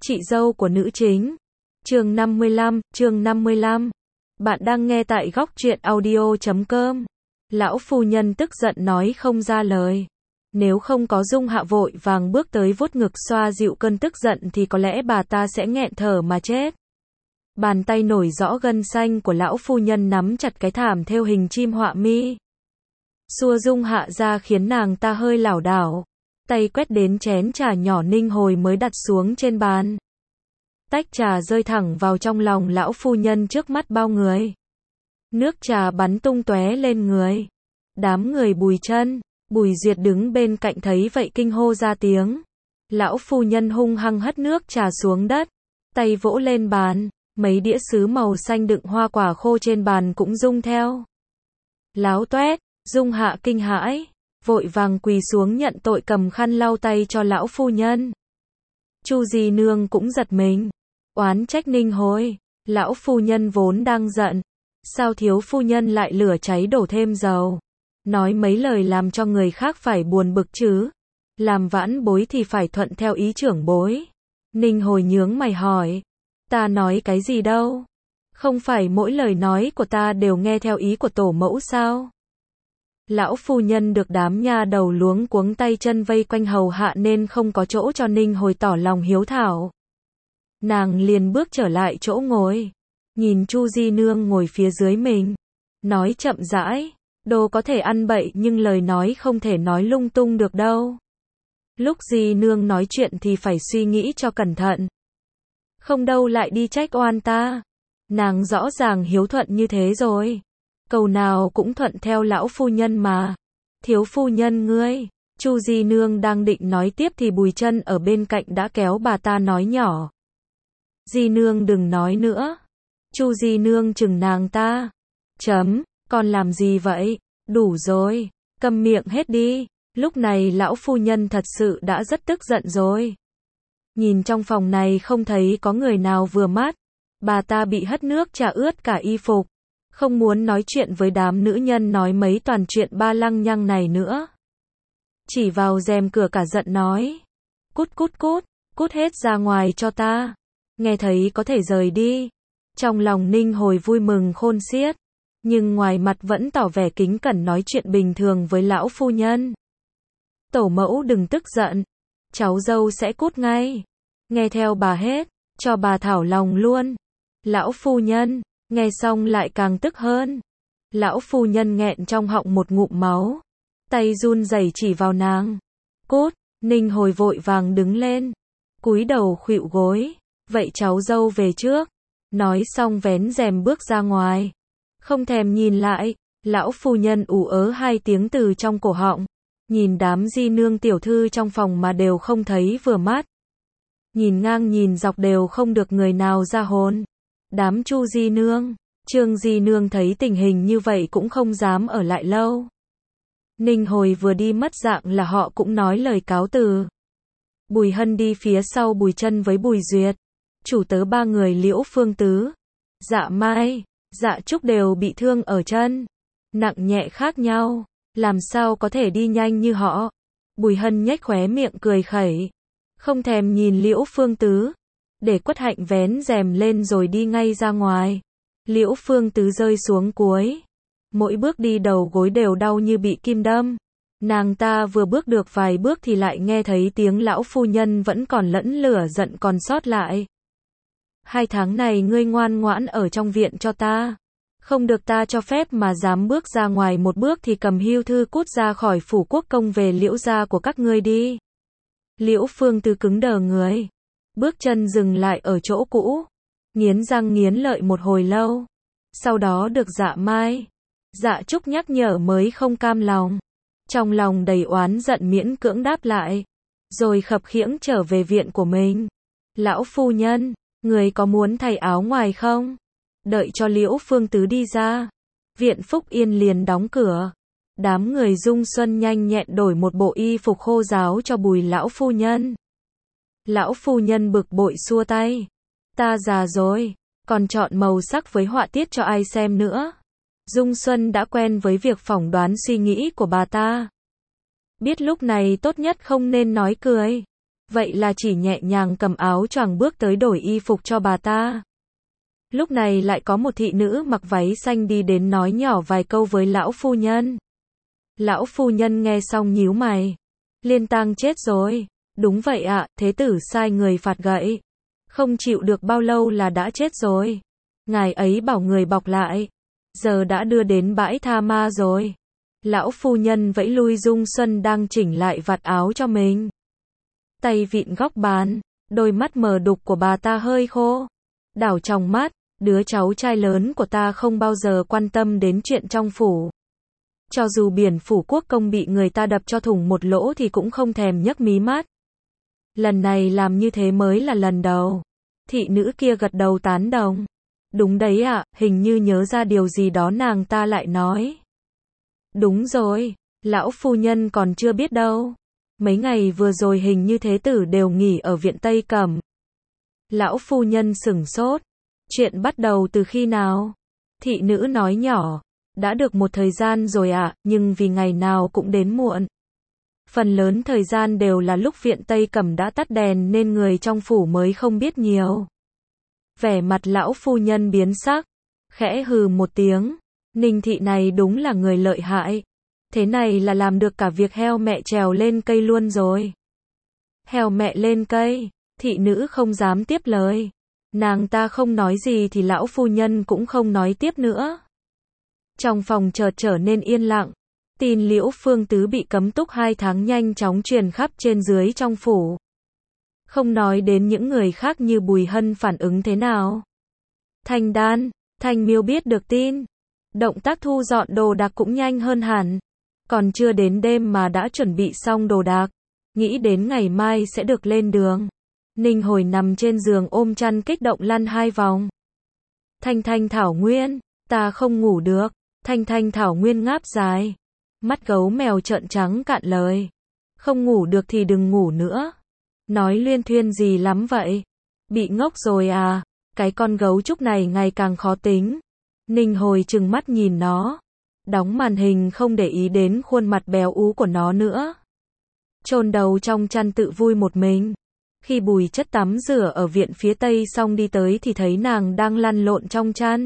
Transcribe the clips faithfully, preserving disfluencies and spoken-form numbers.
Chị dâu của nữ chính. Chương năm mươi lăm, chương năm mươi lăm. Bạn đang nghe tại góc truyện audio chấm com. Lão phu nhân tức giận nói không ra lời. Nếu không có Dung Hạ vội vàng bước tới vuốt ngực xoa dịu cơn tức giận thì có lẽ bà ta sẽ nghẹn thở mà chết. Bàn tay nổi rõ gân xanh của lão phu nhân nắm chặt cái thảm thêu hình chim họa mi. Xua Dung Hạ ra khiến nàng ta hơi lảo đảo. Tay quét đến chén trà nhỏ Ninh Hồi mới đặt xuống trên bàn. Tách trà rơi thẳng vào trong lòng lão phu nhân trước mắt bao người. Nước trà bắn tung tóe lên người. Đám người Bùi Chân, Bùi Duyệt đứng bên cạnh thấy vậy kinh hô ra tiếng. Lão phu nhân hung hăng hất nước trà xuống đất, tay vỗ lên bàn, mấy đĩa sứ màu xanh đựng hoa quả khô trên bàn cũng rung theo. Láo toét, Dung Hạ kinh hãi, vội vàng quỳ xuống nhận tội cầm khăn lau tay cho lão phu nhân. Chu Di Nương cũng giật mình, oán trách Ninh Hồi, lão phu nhân vốn đang giận, sao thiếu phu nhân lại lửa cháy đổ thêm dầu, nói mấy lời làm cho người khác phải buồn bực chứ, làm vãn bối thì phải thuận theo ý trưởng bối. Ninh Hồi nhướng mày hỏi, ta nói cái gì đâu, không phải mỗi lời nói của ta đều nghe theo ý của tổ mẫu sao? Lão phu nhân được đám nha đầu luống cuống tay chân vây quanh hầu hạ nên không có chỗ cho Ninh Hồi tỏ lòng hiếu thảo. Nàng liền bước trở lại chỗ ngồi, nhìn Chu Di Nương ngồi phía dưới mình, nói chậm rãi, đồ có thể ăn bậy nhưng lời nói không thể nói lung tung được đâu. Lúc Di Nương nói chuyện thì phải suy nghĩ cho cẩn thận. Không đâu lại đi trách oan ta. Nàng rõ ràng hiếu thuận như thế rồi. Câu nào cũng thuận theo lão phu nhân mà. Thiếu phu nhân ngươi. Chu Di Nương đang định nói tiếp thì Bùi Chân ở bên cạnh đã kéo bà ta nói nhỏ. Di Nương đừng nói nữa. Chu Di Nương chừng nàng ta. Chấm, con làm gì vậy? Đủ rồi, câm miệng hết đi. Lúc này lão phu nhân thật sự đã rất tức giận rồi. Nhìn trong phòng này không thấy có người nào vừa mắt. Bà ta bị hất nước trà ướt cả y phục. Không muốn nói chuyện với đám nữ nhân nói mấy toàn chuyện ba lăng nhăng này nữa. Chỉ vào rèm cửa cả giận nói. Cút cút cút, cút hết ra ngoài cho ta. Nghe thấy có thể rời đi. Trong lòng Ninh Hồi vui mừng khôn xiết. Nhưng ngoài mặt vẫn tỏ vẻ kính cẩn nói chuyện bình thường với lão phu nhân. Tổ mẫu đừng tức giận. Cháu dâu sẽ cút ngay. Nghe theo bà hết, cho bà thảo lòng luôn. Lão phu nhân, nghe xong lại càng tức hơn. Lão phu nhân nghẹn trong họng một ngụm máu. Tay run rẩy chỉ vào nàng. Cút, Ninh Hồi vội vàng đứng lên. Cúi đầu khuỵu gối. Vậy cháu dâu về trước. Nói xong vén rèm bước ra ngoài. Không thèm nhìn lại, lão phu nhân ù ớ hai tiếng từ trong cổ họng. Nhìn đám Di Nương tiểu thư trong phòng mà đều không thấy vừa mắt. Nhìn ngang nhìn dọc đều không được người nào ra hồn. Đám Chu Di Nương, Trương Di Nương thấy tình hình như vậy cũng không dám ở lại lâu. Ninh Hồi vừa đi mất dạng là họ cũng nói lời cáo từ. Bùi Hân đi phía sau Bùi Chân với Bùi Duyệt. Chủ tớ ba người Liễu Phương Tứ, Dạ Mai, Dạ Trúc đều bị thương ở chân. Nặng nhẹ khác nhau, làm sao có thể đi nhanh như họ. Bùi Hân nhếch khóe miệng cười khẩy. Không thèm nhìn Liễu Phương Tứ. Để Quất Hạnh vén rèm lên rồi đi ngay ra ngoài. Liễu Phương Tứ rơi xuống cuối. Mỗi bước đi đầu gối đều đau như bị kim đâm. Nàng ta vừa bước được vài bước thì lại nghe thấy tiếng lão phu nhân vẫn còn lẫn lửa giận còn sót lại. Hai tháng này ngươi ngoan ngoãn ở trong viện cho ta. Không được ta cho phép mà dám bước ra ngoài một bước thì cầm hưu thư cút ra khỏi phủ quốc công về Liễu gia của các ngươi đi. Liễu Phương Tứ cứng đờ người. Bước chân dừng lại ở chỗ cũ. Nghiến răng nghiến lợi một hồi lâu. Sau đó được Dạ Mai, Dạ Trúc nhắc nhở mới không cam lòng. Trong lòng đầy oán giận miễn cưỡng đáp lại. Rồi khập khiễng trở về viện của mình. Lão phu nhân, người có muốn thay áo ngoài không? Đợi cho Liễu Phương Tứ đi ra. Viện Phúc Yên liền đóng cửa. Đám người Dung Xuân nhanh nhẹn đổi một bộ y phục khô ráo cho Bùi lão phu nhân. Lão phu nhân bực bội xua tay. Ta già rồi, còn chọn màu sắc với họa tiết cho ai xem nữa. Dung Xuân đã quen với việc phỏng đoán suy nghĩ của bà ta. Biết lúc này tốt nhất không nên nói cười. Vậy là chỉ nhẹ nhàng cầm áo choàng bước tới đổi y phục cho bà ta. Lúc này lại có một thị nữ mặc váy xanh đi đến nói nhỏ vài câu với lão phu nhân. Lão phu nhân nghe xong nhíu mày. Liên Tang chết rồi. Đúng vậy ạ, thế tử sai người phạt gậy. Không chịu được bao lâu là đã chết rồi. Ngài ấy bảo người bọc lại. Giờ đã đưa đến bãi tha ma rồi. Lão phu nhân vẫy lui Dung Xuân đang chỉnh lại vạt áo cho mình. Tay vịn góc bàn, đôi mắt mờ đục của bà ta hơi khô. Đảo trong mắt, đứa cháu trai lớn của ta không bao giờ quan tâm đến chuyện trong phủ. Cho dù biển phủ quốc công bị người ta đập cho thủng một lỗ thì cũng không thèm nhấc mí mắt. Lần này làm như thế mới là lần đầu. Thị nữ kia gật đầu tán đồng. Đúng đấy ạ, hình như nhớ ra điều gì đó nàng ta lại nói. Đúng rồi, lão phu nhân còn chưa biết đâu. Mấy ngày vừa rồi hình như thế tử đều nghỉ ở viện Tây Cẩm. Lão phu nhân sửng sốt. Chuyện bắt đầu từ khi nào? Thị nữ nói nhỏ. Đã được một thời gian rồi ạ, nhưng vì ngày nào cũng đến muộn. Phần lớn thời gian đều là lúc viện Tây Cẩm đã tắt đèn nên người trong phủ mới không biết nhiều. Vẻ mặt lão phu nhân biến sắc. Khẽ hừ một tiếng. Ninh thị này đúng là người lợi hại. Thế này là làm được cả việc heo mẹ trèo lên cây luôn rồi. Heo mẹ lên cây, thị nữ không dám tiếp lời. Nàng ta không nói gì thì lão phu nhân cũng không nói tiếp nữa. Trong phòng chợt trở nên yên lặng. Tin Liễu Phương Tứ bị cấm túc hai tháng nhanh chóng truyền khắp trên dưới trong phủ. Không nói đến những người khác như Bùi Hân phản ứng thế nào. Thanh Đan, Thanh Miêu biết được tin. Động tác thu dọn đồ đạc cũng nhanh hơn hẳn. Còn chưa đến đêm mà đã chuẩn bị xong đồ đạc. Nghĩ đến ngày mai sẽ được lên đường. Ninh Hồi nằm trên giường ôm chăn kích động lăn hai vòng. Thanh Thanh Thảo Nguyên, ta không ngủ được. Thanh Thanh Thảo Nguyên ngáp dài. Mắt gấu mèo trợn trắng cạn lời. Không ngủ được thì đừng ngủ nữa. Nói luyên thuyên gì lắm vậy? Bị ngốc rồi à? Cái con gấu trúc này ngày càng khó tính. Ninh Hồi trừng mắt nhìn nó. Đóng màn hình không để ý đến khuôn mặt béo ú của nó nữa. Chôn đầu trong chăn tự vui một mình. Khi Bùi Chất tắm rửa ở viện phía tây xong đi tới thì thấy nàng đang lăn lộn trong chăn.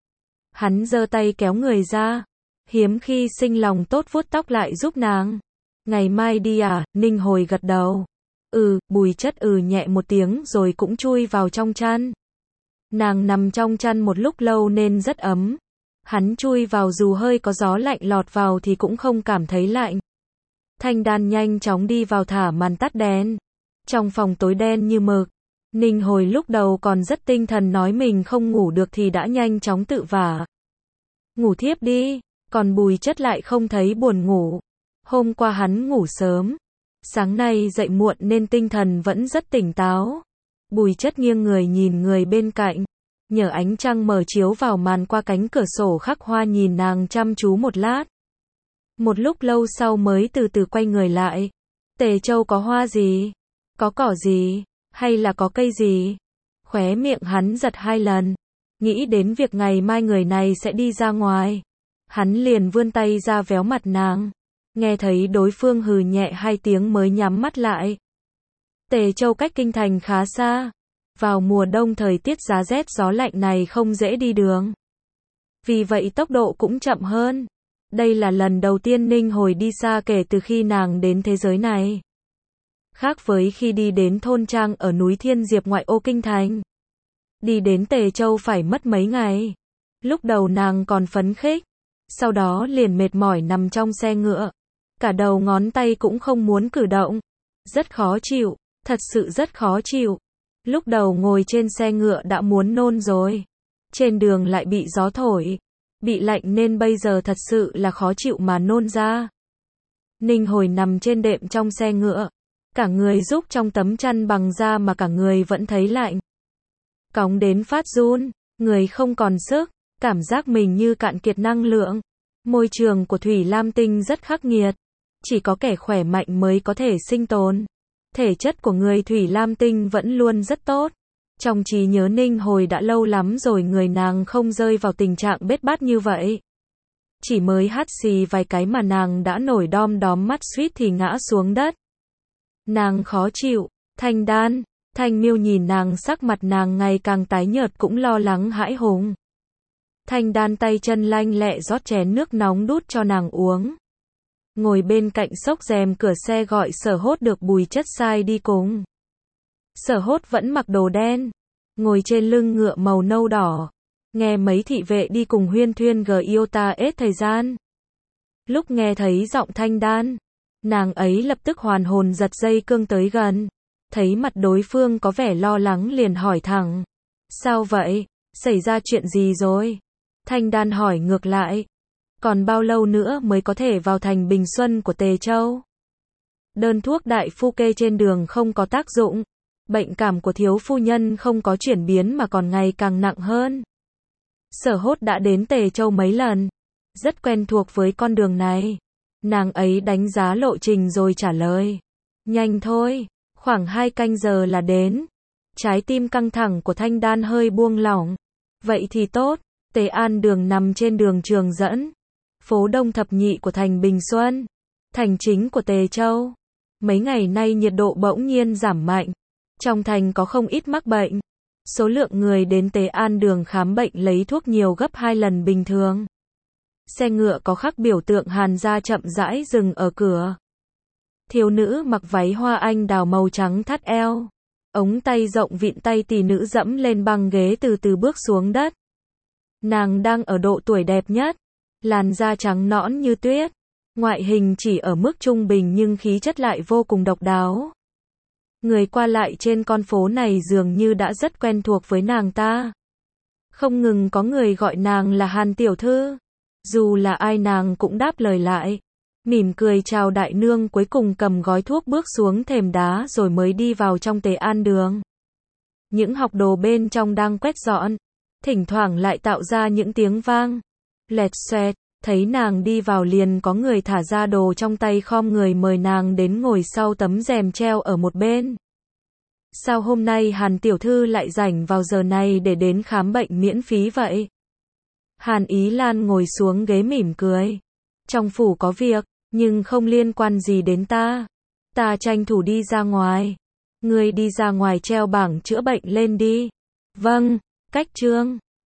Hắn giơ tay kéo người ra. Hiếm khi sinh lòng tốt vuốt tóc lại giúp nàng. Ngày mai đi à? Ninh Hồi gật đầu. Ừ, Bùi Chất ừ nhẹ một tiếng rồi cũng chui vào trong chăn. Nàng nằm trong chăn một lúc lâu nên rất ấm. Hắn chui vào dù hơi có gió lạnh lọt vào thì cũng không cảm thấy lạnh. Thanh Đan nhanh chóng đi vào thả màn tắt đèn. Trong phòng tối đen như mực. Ninh Hồi lúc đầu còn rất tinh thần nói mình không ngủ được thì đã nhanh chóng tự vả. Ngủ thiếp đi. Còn Bùi Chất lại không thấy buồn ngủ. Hôm qua hắn ngủ sớm. Sáng nay dậy muộn nên tinh thần vẫn rất tỉnh táo. Bùi Chất nghiêng người nhìn người bên cạnh. Nhờ ánh trăng mờ chiếu vào màn qua cánh cửa sổ khắc hoa nhìn nàng chăm chú một lát. Một lúc lâu sau mới từ từ quay người lại. Tề Châu có hoa gì? Có cỏ gì? Hay là có cây gì? Khóe miệng hắn giật hai lần. Nghĩ đến việc ngày mai người này sẽ đi ra ngoài. Hắn liền vươn tay ra véo mặt nàng. Nghe thấy đối phương hừ nhẹ hai tiếng mới nhắm mắt lại. Tề Châu cách kinh thành khá xa. Vào mùa đông thời tiết giá rét gió lạnh này không dễ đi đường. Vì vậy tốc độ cũng chậm hơn. Đây là lần đầu tiên Ninh Hồi đi xa kể từ khi nàng đến thế giới này. Khác với khi đi đến thôn trang ở núi Thiên Diệp ngoại ô kinh thành. Đi đến Tề Châu phải mất mấy ngày. Lúc đầu nàng còn phấn khích. Sau đó liền mệt mỏi nằm trong xe ngựa. Cả đầu ngón tay cũng không muốn cử động. Rất khó chịu. Thật sự rất khó chịu. Lúc đầu ngồi trên xe ngựa đã muốn nôn rồi. Trên đường lại bị gió thổi. Bị lạnh nên bây giờ thật sự là khó chịu mà nôn ra. Ninh Hồi nằm trên đệm trong xe ngựa. Cả người rúc trong tấm chăn bằng da mà cả người vẫn thấy lạnh. Cóng đến phát run. Người không còn sức. Cảm giác mình như cạn kiệt năng lượng. Môi trường của Thủy Lam Tinh rất khắc nghiệt. Chỉ có kẻ khỏe mạnh mới có thể sinh tồn. Thể chất của người Thủy Lam Tinh vẫn luôn rất tốt. Trong trí nhớ Ninh Hồi đã lâu lắm rồi người nàng không rơi vào tình trạng bết bát như vậy. Chỉ mới hắt xì vài cái mà nàng đã nổi đom đóm mắt suýt thì ngã xuống đất. Nàng khó chịu, Thanh Đan, Thanh Miêu nhìn nàng, sắc mặt nàng ngày càng tái nhợt, cũng lo lắng hãi hùng. Thanh Đan tay chân lanh lẹ rót chén nước nóng đút cho nàng uống. Ngồi bên cạnh xốc rèm cửa xe gọi Sở Hốt được Bùi Chất sai đi cùng. Sở Hốt vẫn mặc đồ đen, ngồi trên lưng ngựa màu nâu đỏ, nghe mấy thị vệ đi cùng huyên thuyên gờ yêu ta hết thời gian. Lúc nghe thấy giọng Thanh Đan, nàng ấy lập tức hoàn hồn giật dây cương tới gần, thấy mặt đối phương có vẻ lo lắng liền hỏi thẳng. Sao vậy? Xảy ra chuyện gì rồi? Thanh Đan hỏi ngược lại. Còn bao lâu nữa mới có thể vào thành Bình Xuân của Tề Châu? Đơn thuốc đại phu kê trên đường không có tác dụng. Bệnh cảm của thiếu phu nhân không có chuyển biến mà còn ngày càng nặng hơn. Sở Hốt đã đến Tề Châu mấy lần, rất quen thuộc với con đường này. Nàng ấy đánh giá lộ trình rồi trả lời. Nhanh thôi, khoảng hai canh giờ là đến. Trái tim căng thẳng của Thanh Đan hơi buông lỏng. Vậy thì tốt. Tề An đường nằm trên đường Trường Dẫn, phố đông thập nhị của thành Bình Xuân, thành chính của Tề Châu. Mấy ngày nay nhiệt độ bỗng nhiên giảm mạnh. Trong thành có không ít mắc bệnh. Số lượng người đến Tề An đường khám bệnh lấy thuốc nhiều gấp hai lần bình thường. Xe ngựa có khắc biểu tượng Hàn gia chậm rãi dừng ở cửa. Thiếu nữ mặc váy hoa anh đào màu trắng thắt eo, ống tay rộng vịn tay tỷ nữ dẫm lên băng ghế từ từ bước xuống đất. Nàng đang ở độ tuổi đẹp nhất, làn da trắng nõn như tuyết, ngoại hình chỉ ở mức trung bình nhưng khí chất lại vô cùng độc đáo. Người qua lại trên con phố này dường như đã rất quen thuộc với nàng ta. Không ngừng có người gọi nàng là Hàn tiểu thư. Dù là ai nàng cũng đáp lời lại, mỉm cười chào đại nương, cuối cùng cầm gói thuốc bước xuống thềm đá rồi mới đi vào trong Tề An đường. Những học đồ bên trong đang quét dọn, thỉnh thoảng lại tạo ra những tiếng vang lẹt xoẹt. Thấy nàng đi vào liền có người thả ra đồ trong tay khom người mời nàng đến ngồi sau tấm rèm treo ở một bên. Sao hôm nay Hàn tiểu thư lại rảnh vào giờ này để đến khám bệnh miễn phí vậy? Hàn Ý Lan ngồi xuống ghế mỉm cười. Trong phủ có việc, nhưng không liên quan gì đến ta. Ta tranh thủ đi ra ngoài. Ngươi đi ra ngoài treo bảng chữa bệnh lên đi. Vâng, Cách Trương.